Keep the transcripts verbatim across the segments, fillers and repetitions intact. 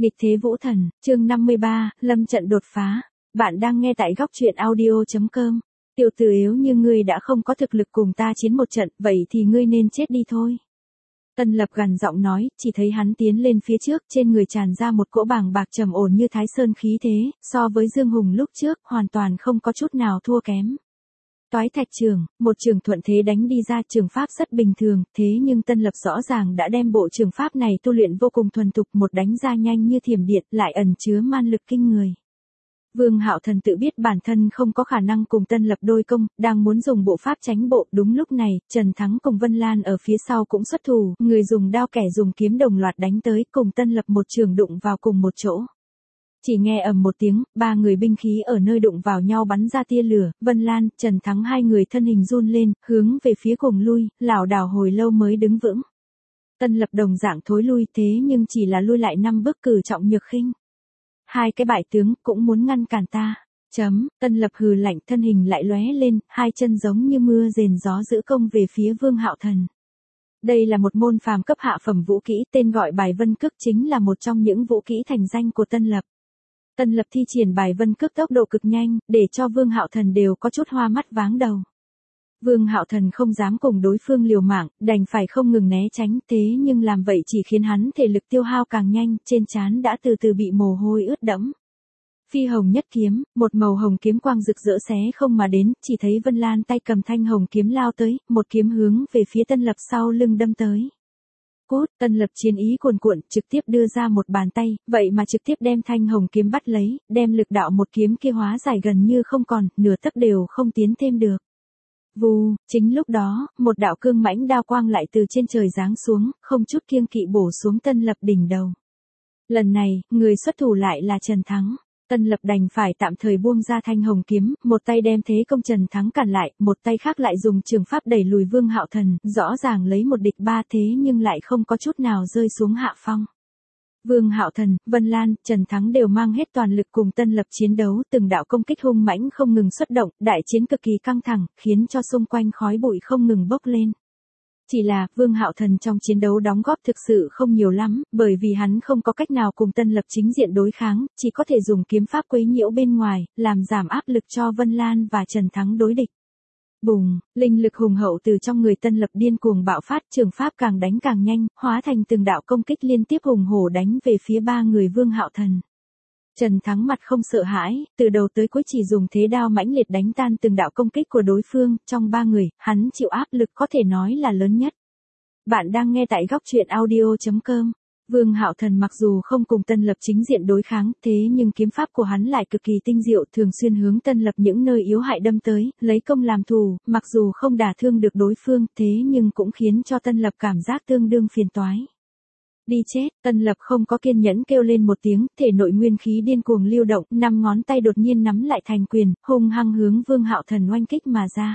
Nghịch thế vũ thần, chương năm mươi ba, lâm trận đột phá. Bạn đang nghe tại góc truyện audio chấm com. Tiểu tử yếu như ngươi đã không có thực lực cùng ta chiến một trận, vậy thì ngươi nên chết đi thôi. Tân Lập gằn giọng nói, chỉ thấy hắn tiến lên phía trước, trên người tràn ra một cỗ bàng bạc trầm ổn như Thái Sơn khí thế, so với Dương Hùng lúc trước, hoàn toàn không có chút nào thua kém. Toái thạch trường, một trường thuận thế đánh đi ra, trường pháp rất bình thường, thế nhưng Tân Lập rõ ràng đã đem bộ trường pháp này tu luyện vô cùng thuần thục, một đánh ra nhanh như thiểm điện, lại ẩn chứa man lực kinh người. Vương Hạo Thần tự biết bản thân không có khả năng cùng Tân Lập đôi công, đang muốn dùng bộ pháp tránh bộ, đúng lúc này, Trần Thắng cùng Vân Lan ở phía sau cũng xuất thủ, người dùng đao kẻ dùng kiếm đồng loạt đánh tới, cùng Tân Lập một trường đụng vào cùng một chỗ. Chỉ nghe ầm một tiếng, ba người binh khí ở nơi đụng vào nhau bắn ra tia lửa, Vân Lan, Trần Thắng hai người thân hình run lên, hướng về phía cùng lui, lảo đảo hồi lâu mới đứng vững. Tân Lập đồng dạng thối lui, thế nhưng chỉ là lui lại năm bước, cử trọng nhược khinh. Hai cái bại tướng cũng muốn ngăn cản ta. Chấm, Tân Lập hừ lạnh, thân hình lại lóe lên, hai chân giống như mưa rền gió giữ công về phía Vương Hạo Thần. Đây là một môn phàm cấp hạ phẩm vũ kỹ, tên gọi Bài Vân Cước, chính là một trong những vũ kỹ thành danh của Tân Lập. Tân Lập thi triển Bài Vân Cước tốc độ cực nhanh, để cho Vương Hạo Thần đều có chút hoa mắt váng đầu. Vương Hạo Thần không dám cùng đối phương liều mạng, đành phải không ngừng né tránh, thế nhưng làm vậy chỉ khiến hắn thể lực tiêu hao càng nhanh, trên trán đã từ từ bị mồ hôi ướt đẫm. Phi hồng nhất kiếm, một màu hồng kiếm quang rực rỡ xé không mà đến, chỉ thấy Vân Lan tay cầm thanh hồng kiếm lao tới, một kiếm hướng về phía Tân Lập sau lưng đâm tới. Cốt, Tân Lập chiến ý cuồn cuộn, trực tiếp đưa ra một bàn tay, vậy mà trực tiếp đem thanh hồng kiếm bắt lấy, đem lực đạo một kiếm kia hóa giải gần như không còn, nửa tấc đều không tiến thêm được. Vù, chính lúc đó, một đạo cương mãnh đao quang lại từ trên trời giáng xuống, không chút kiêng kỵ bổ xuống Tân Lập đỉnh đầu. Lần này, người xuất thủ lại là Trần Thắng. Tân Lập đành phải tạm thời buông ra thanh hồng kiếm, một tay đem thế công Trần Thắng cản lại, một tay khác lại dùng trường pháp đẩy lùi Vương Hạo Thần, rõ ràng lấy một địch ba thế nhưng lại không có chút nào rơi xuống hạ phong. Vương Hạo Thần, Vân Lan, Trần Thắng đều mang hết toàn lực cùng Tân Lập chiến đấu, từng đạo công kích hung mãnh không ngừng xuất động, đại chiến cực kỳ căng thẳng, khiến cho xung quanh khói bụi không ngừng bốc lên. Chỉ là, Vương Hạo Thần trong chiến đấu đóng góp thực sự không nhiều lắm, bởi vì hắn không có cách nào cùng Tân Lập chính diện đối kháng, chỉ có thể dùng kiếm pháp quấy nhiễu bên ngoài, làm giảm áp lực cho Vân Lan và Trần Thắng đối địch. Bùng, linh lực hùng hậu từ trong người Tân Lập điên cuồng bạo phát, trường pháp càng đánh càng nhanh, hóa thành từng đạo công kích liên tiếp hùng hổ đánh về phía ba người Vương Hạo Thần. Trần Thắng mặt không sợ hãi, từ đầu tới cuối chỉ dùng thế đao mãnh liệt đánh tan từng đạo công kích của đối phương, trong ba người, hắn chịu áp lực có thể nói là lớn nhất. Bạn đang nghe tại góc truyện audio chấm com. Vương Hạo Thần mặc dù không cùng Tân Lập chính diện đối kháng, thế nhưng kiếm pháp của hắn lại cực kỳ tinh diệu, thường xuyên hướng Tân Lập những nơi yếu hại đâm tới, lấy công làm thù, mặc dù không đả thương được đối phương, thế nhưng cũng khiến cho Tân Lập cảm giác tương đương phiền toái. Đi chết, Tân Lập không có kiên nhẫn kêu lên một tiếng, thể nội nguyên khí điên cuồng lưu động, năm ngón tay đột nhiên nắm lại thành quyền, hung hăng hướng Vương Hạo Thần oanh kích mà ra.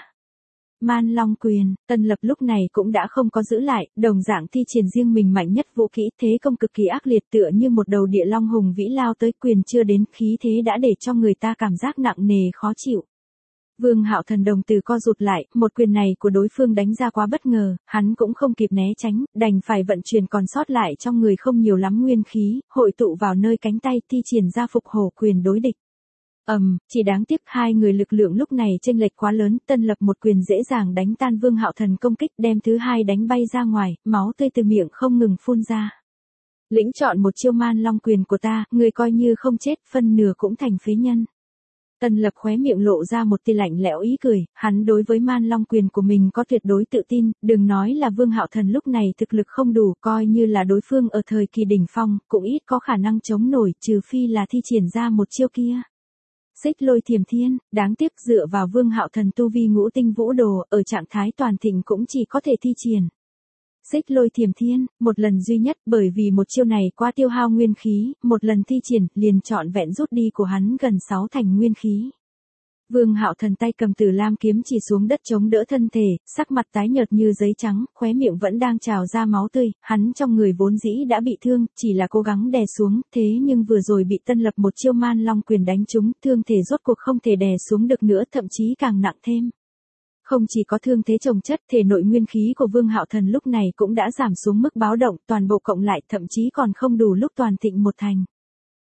Man Long Quyền, Tân Lập lúc này cũng đã không có giữ lại, đồng dạng thi triển riêng mình mạnh nhất vũ kỹ, thế công cực kỳ ác liệt, tựa như một đầu địa long hùng vĩ lao tới, quyền chưa đến, khí thế đã để cho người ta cảm giác nặng nề khó chịu. Vương Hạo Thần đồng tử co rụt lại, một quyền này của đối phương đánh ra quá bất ngờ, hắn cũng không kịp né tránh, đành phải vận chuyển còn sót lại trong người không nhiều lắm nguyên khí, hội tụ vào nơi cánh tay, thi triển ra phục hổ quyền đối địch. Ầm, um, chỉ đáng tiếc hai người lực lượng lúc này chênh lệch quá lớn, Tân Lập một quyền dễ dàng đánh tan Vương Hạo Thần công kích, đem thứ hai đánh bay ra ngoài, máu tươi từ miệng không ngừng phun ra. Lĩnh chọn một chiêu Man Long Quyền của ta, người coi như không chết, phân nửa cũng thành phế nhân. Tân Lập khóe miệng lộ ra một tia lạnh lẽo ý cười, hắn đối với Man Long Quyền của mình có tuyệt đối tự tin, đừng nói là Vương Hạo Thần lúc này thực lực không đủ, coi như là đối phương ở thời kỳ đỉnh phong, cũng ít có khả năng chống nổi, trừ phi là thi triển ra một chiêu kia. Xích Lôi Thiểm Thiên, đáng tiếc dựa vào Vương Hạo Thần tu vi ngũ tinh vũ đồ, ở trạng thái toàn thịnh cũng chỉ có thể thi triển. Xích Lôi Thiểm Thiên, một lần duy nhất, bởi vì một chiêu này quá tiêu hao nguyên khí, một lần thi triển, liền trọn vẹn rút đi của hắn gần sáu thành nguyên khí. Vương Hạo Thần tay cầm Tử Lam kiếm chỉ xuống đất chống đỡ thân thể, sắc mặt tái nhợt như giấy trắng, khóe miệng vẫn đang trào ra máu tươi, hắn trong người vốn dĩ đã bị thương, chỉ là cố gắng đè xuống, thế nhưng vừa rồi bị Tân Lập một chiêu Man Long Quyền đánh trúng, thương thể rốt cuộc không thể đè xuống được nữa, thậm chí càng nặng thêm. Không chỉ có thương thế chồng chất, thể nội nguyên khí của Vương Hạo Thần lúc này cũng đã giảm xuống mức báo động, toàn bộ cộng lại thậm chí còn không đủ lúc toàn thịnh một thành.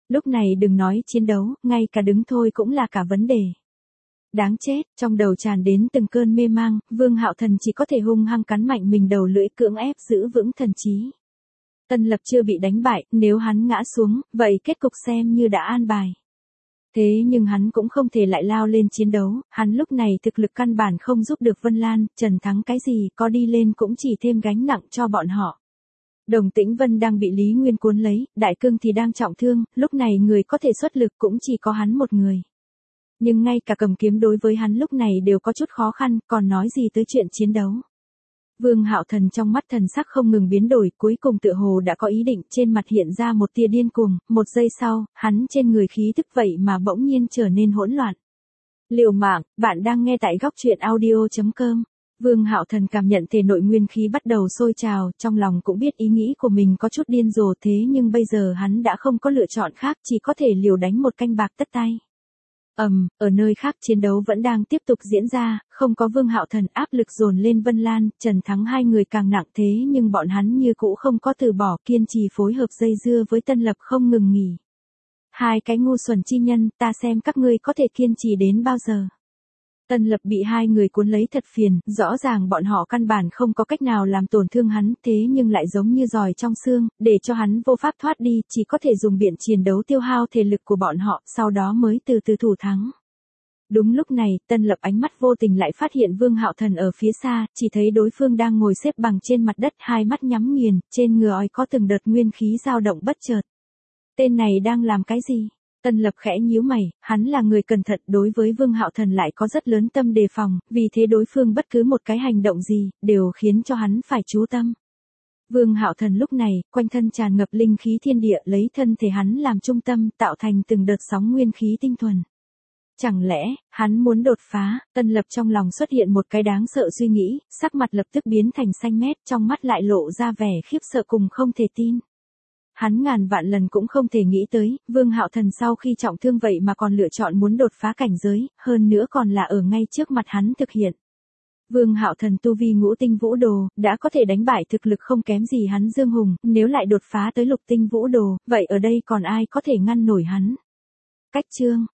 Lúc này đừng nói chiến đấu, ngay cả đứng thôi cũng là cả vấn đề. Đáng chết, trong đầu tràn đến từng cơn mê mang, Vương Hạo Thần chỉ có thể hung hăng cắn mạnh mình đầu lưỡi cưỡng ép giữ vững thần trí. Tân Lập chưa bị đánh bại, nếu hắn ngã xuống, vậy kết cục xem như đã an bài. Thế nhưng hắn cũng không thể lại lao lên chiến đấu, hắn lúc này thực lực căn bản không giúp được Vân Lan, Trần Thắng cái gì, có đi lên cũng chỉ thêm gánh nặng cho bọn họ. Đồng Tĩnh Vân đang bị Lý Nguyên cuốn lấy, Đại Cương thì đang trọng thương, lúc này người có thể xuất lực cũng chỉ có hắn một người. Nhưng ngay cả cầm kiếm đối với hắn lúc này đều có chút khó khăn, còn nói gì tới chuyện chiến đấu. Vương Hạo Thần trong mắt thần sắc không ngừng biến đổi, cuối cùng tựa hồ đã có ý định, trên mặt hiện ra một tia điên cuồng, một giây sau, hắn trên người khí tức vậy mà bỗng nhiên trở nên hỗn loạn. Liều mạng, bạn đang nghe tại góc truyện audio chấm com. Vương Hạo Thần cảm nhận thể nội nguyên khí bắt đầu sôi trào, trong lòng cũng biết ý nghĩ của mình có chút điên rồ thế nhưng bây giờ hắn đã không có lựa chọn khác, chỉ có thể liều đánh một canh bạc tất tay. Ầm, um, ở nơi khác chiến đấu vẫn đang tiếp tục diễn ra, không có Vương Hạo Thần áp lực dồn lên Vân Lan, Trần Thắng hai người càng nặng thế nhưng bọn hắn như cũ không có từ bỏ, kiên trì phối hợp dây dưa với Tân Lập không ngừng nghỉ. Hai cái ngu xuẩn chi nhân, ta xem các ngươi có thể kiên trì đến bao giờ. Tân Lập bị hai người cuốn lấy thật phiền, rõ ràng bọn họ căn bản không có cách nào làm tổn thương hắn, thế nhưng lại giống như giòi trong xương, để cho hắn vô pháp thoát đi, chỉ có thể dùng biện chiến đấu tiêu hao thể lực của bọn họ, sau đó mới từ từ thủ thắng. Đúng lúc này, Tân Lập ánh mắt vô tình lại phát hiện Vương Hạo Thần ở phía xa, chỉ thấy đối phương đang ngồi xếp bằng trên mặt đất, hai mắt nhắm nghiền, trên người oi có từng đợt nguyên khí dao động bất chợt. Tên này đang làm cái gì? Tân Lập khẽ nhíu mày, hắn là người cẩn thận, đối với Vương Hạo Thần lại có rất lớn tâm đề phòng, vì thế đối phương bất cứ một cái hành động gì, đều khiến cho hắn phải chú tâm. Vương Hạo Thần lúc này, quanh thân tràn ngập linh khí thiên địa, lấy thân thể hắn làm trung tâm, tạo thành từng đợt sóng nguyên khí tinh thuần. Chẳng lẽ, hắn muốn đột phá? Tân Lập trong lòng xuất hiện một cái đáng sợ suy nghĩ, sắc mặt lập tức biến thành xanh mét, trong mắt lại lộ ra vẻ khiếp sợ cùng không thể tin. Hắn ngàn vạn lần cũng không thể nghĩ tới, Vương Hạo Thần sau khi trọng thương vậy mà còn lựa chọn muốn đột phá cảnh giới, hơn nữa còn là ở ngay trước mặt hắn thực hiện. Vương Hạo Thần tu vi ngũ tinh vũ đồ, đã có thể đánh bại thực lực không kém gì hắn Dương Hùng, nếu lại đột phá tới lục tinh vũ đồ, vậy ở đây còn ai có thể ngăn nổi hắn? Cách chương